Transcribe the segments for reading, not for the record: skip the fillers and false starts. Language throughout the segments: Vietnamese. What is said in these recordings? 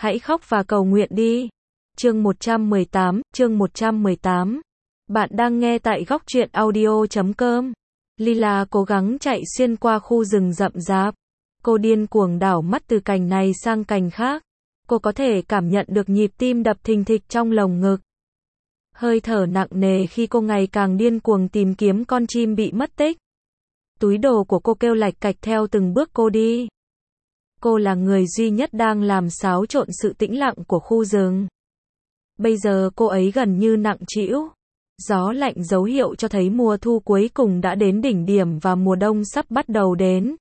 Hãy khóc và cầu nguyện đi. Chương 118. Bạn đang nghe tại góc truyện audio.com. Lila cố gắng chạy xuyên qua khu rừng rậm rạp. Cô điên cuồng đảo mắt từ cành này sang cành khác. Cô có thể cảm nhận được nhịp tim đập thình thịch trong lồng ngực. Hơi thở nặng nề khi cô ngày càng điên cuồng tìm kiếm con chim bị mất tích. Túi đồ của cô kêu lạch cạch theo từng bước cô đi. Cô là người duy nhất đang làm xáo trộn sự tĩnh lặng của khu rừng. Bây giờ cô ấy gần như nặng trĩu. Gió lạnh dấu hiệu cho thấy mùa thu cuối cùng đã đến đỉnh điểm và mùa đông sắp bắt đầu đến.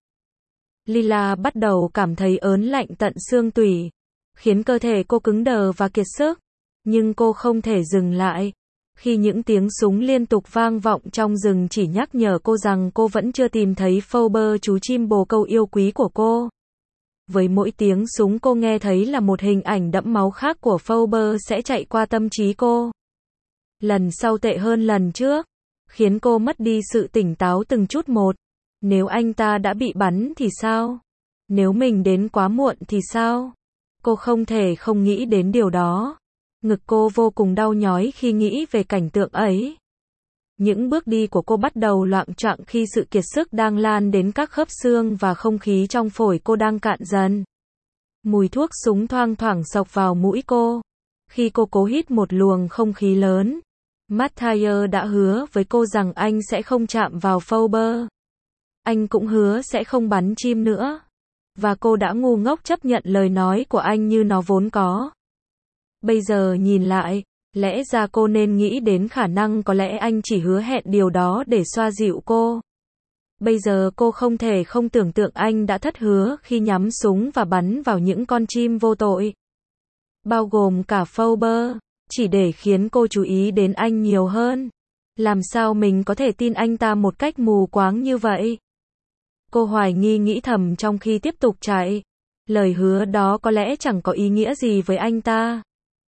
Lila bắt đầu cảm thấy ớn lạnh tận xương tủy, khiến cơ thể cô cứng đờ và kiệt sức. Nhưng cô không thể dừng lại. Khi những tiếng súng liên tục vang vọng trong rừng chỉ nhắc nhở cô rằng cô vẫn chưa tìm thấy Phoebe, chú chim bồ câu yêu quý của cô. Với mỗi tiếng súng cô nghe thấy là một hình ảnh đẫm máu khác của Phoebe sẽ chạy qua tâm trí cô. Lần sau tệ hơn lần trước, khiến cô mất đi sự tỉnh táo từng chút một. Nếu anh ta đã bị bắn thì sao? Nếu mình đến quá muộn thì sao? Cô không thể không nghĩ đến điều đó. Ngực cô vô cùng đau nhói khi nghĩ về cảnh tượng ấy. Những bước đi của cô bắt đầu loạng choạng khi sự kiệt sức đang lan đến các khớp xương và không khí trong phổi cô đang cạn dần. Mùi thuốc súng thoang thoảng xộc vào mũi cô. Khi cô cố hít một luồng không khí lớn, Mathieu đã hứa với cô rằng anh sẽ không chạm vào Phoebe. Anh cũng hứa sẽ không bắn chim nữa. Và cô đã ngu ngốc chấp nhận lời nói của anh như nó vốn có. Bây giờ nhìn lại, lẽ ra cô nên nghĩ đến khả năng có lẽ anh chỉ hứa hẹn điều đó để xoa dịu cô. Bây giờ cô không thể không tưởng tượng anh đã thất hứa khi nhắm súng và bắn vào những con chim vô tội. Bao gồm cả Phoebe, chỉ để khiến cô chú ý đến anh nhiều hơn. Làm sao mình có thể tin anh ta một cách mù quáng như vậy? Cô hoài nghi nghĩ thầm trong khi tiếp tục chạy. Lời hứa đó có lẽ chẳng có ý nghĩa gì với anh ta.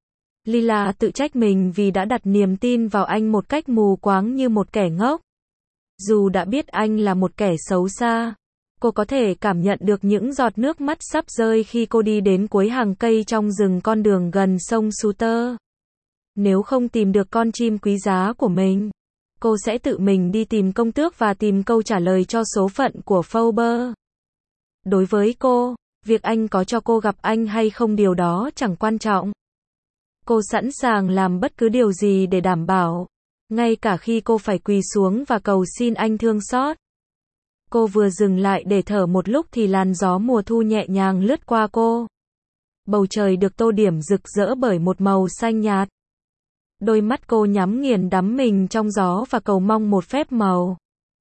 Lila tự trách mình vì đã đặt niềm tin vào anh một cách mù quáng như một kẻ ngốc. Dù đã biết anh là một kẻ xấu xa, cô có thể cảm nhận được những giọt nước mắt sắp rơi khi cô đi đến cuối hàng cây trong rừng con đường gần sông Suter. Nếu không tìm được con chim quý giá của mình, cô sẽ tự mình đi tìm công tước và tìm câu trả lời cho số phận của Phoebe. Đối với cô, việc anh có cho cô gặp anh hay không điều đó chẳng quan trọng. Cô sẵn sàng làm bất cứ điều gì để đảm bảo, ngay cả khi cô phải quỳ xuống và cầu xin anh thương xót. Cô vừa dừng lại để thở một lúc thì làn gió mùa thu nhẹ nhàng lướt qua cô. Bầu trời được tô điểm rực rỡ bởi một màu xanh nhạt. Đôi mắt cô nhắm nghiền đắm mình trong gió và cầu mong một phép màu.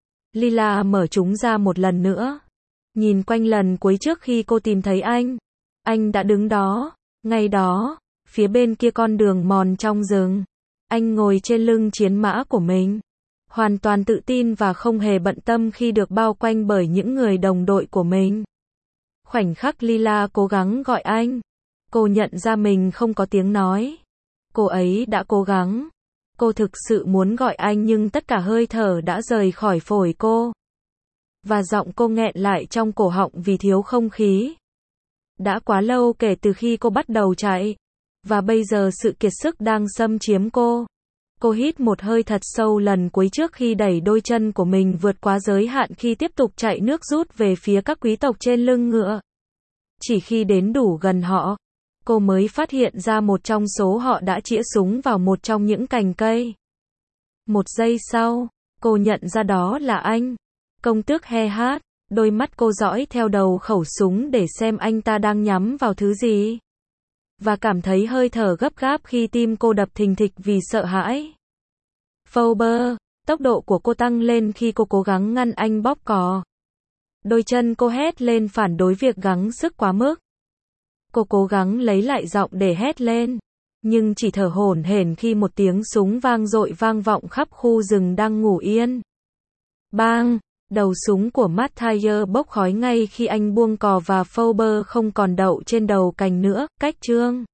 Lila mở chúng ra một lần nữa. Nhìn quanh lần cuối trước khi cô tìm thấy anh. Anh đã đứng đó, ngay đó, phía bên kia con đường mòn trong rừng. Anh ngồi trên lưng chiến mã của mình. Hoàn toàn tự tin và không hề bận tâm khi được bao quanh bởi những người đồng đội của mình. Khoảnh khắc Lila cố gắng gọi anh. Cô nhận ra mình không có tiếng nói. Cô ấy đã cố gắng. Cô thực sự muốn gọi anh nhưng tất cả hơi thở đã rời khỏi phổi cô. Và giọng cô nghẹn lại trong cổ họng vì thiếu không khí. Đã quá lâu kể từ khi cô bắt đầu chạy. Và bây giờ sự kiệt sức đang xâm chiếm cô. Cô hít một hơi thật sâu lần cuối trước khi đẩy đôi chân của mình vượt quá giới hạn khi tiếp tục chạy nước rút về phía các quý tộc trên lưng ngựa. Chỉ khi đến đủ gần họ, cô mới phát hiện ra một trong số họ đã chĩa súng vào một trong những cành cây. Một giây sau, cô nhận ra đó là anh. Công tước Hehat, đôi mắt cô dõi theo đầu khẩu súng để xem anh ta đang nhắm vào thứ gì. Và cảm thấy hơi thở gấp gáp khi tim cô đập thình thịch vì sợ hãi. Phoebe, tốc độ của cô tăng lên khi cô cố gắng ngăn anh bóp cò. Đôi chân cô hét lên phản đối việc gắng sức quá mức. Cô cố gắng lấy lại giọng để hét lên, nhưng chỉ thở hổn hển khi một tiếng súng vang dội vang vọng khắp khu rừng đang ngủ yên. Bang! Đầu súng của Mathieu bốc khói ngay khi anh buông cò và Phoebe không còn đậu trên đầu cành nữa. Cách chương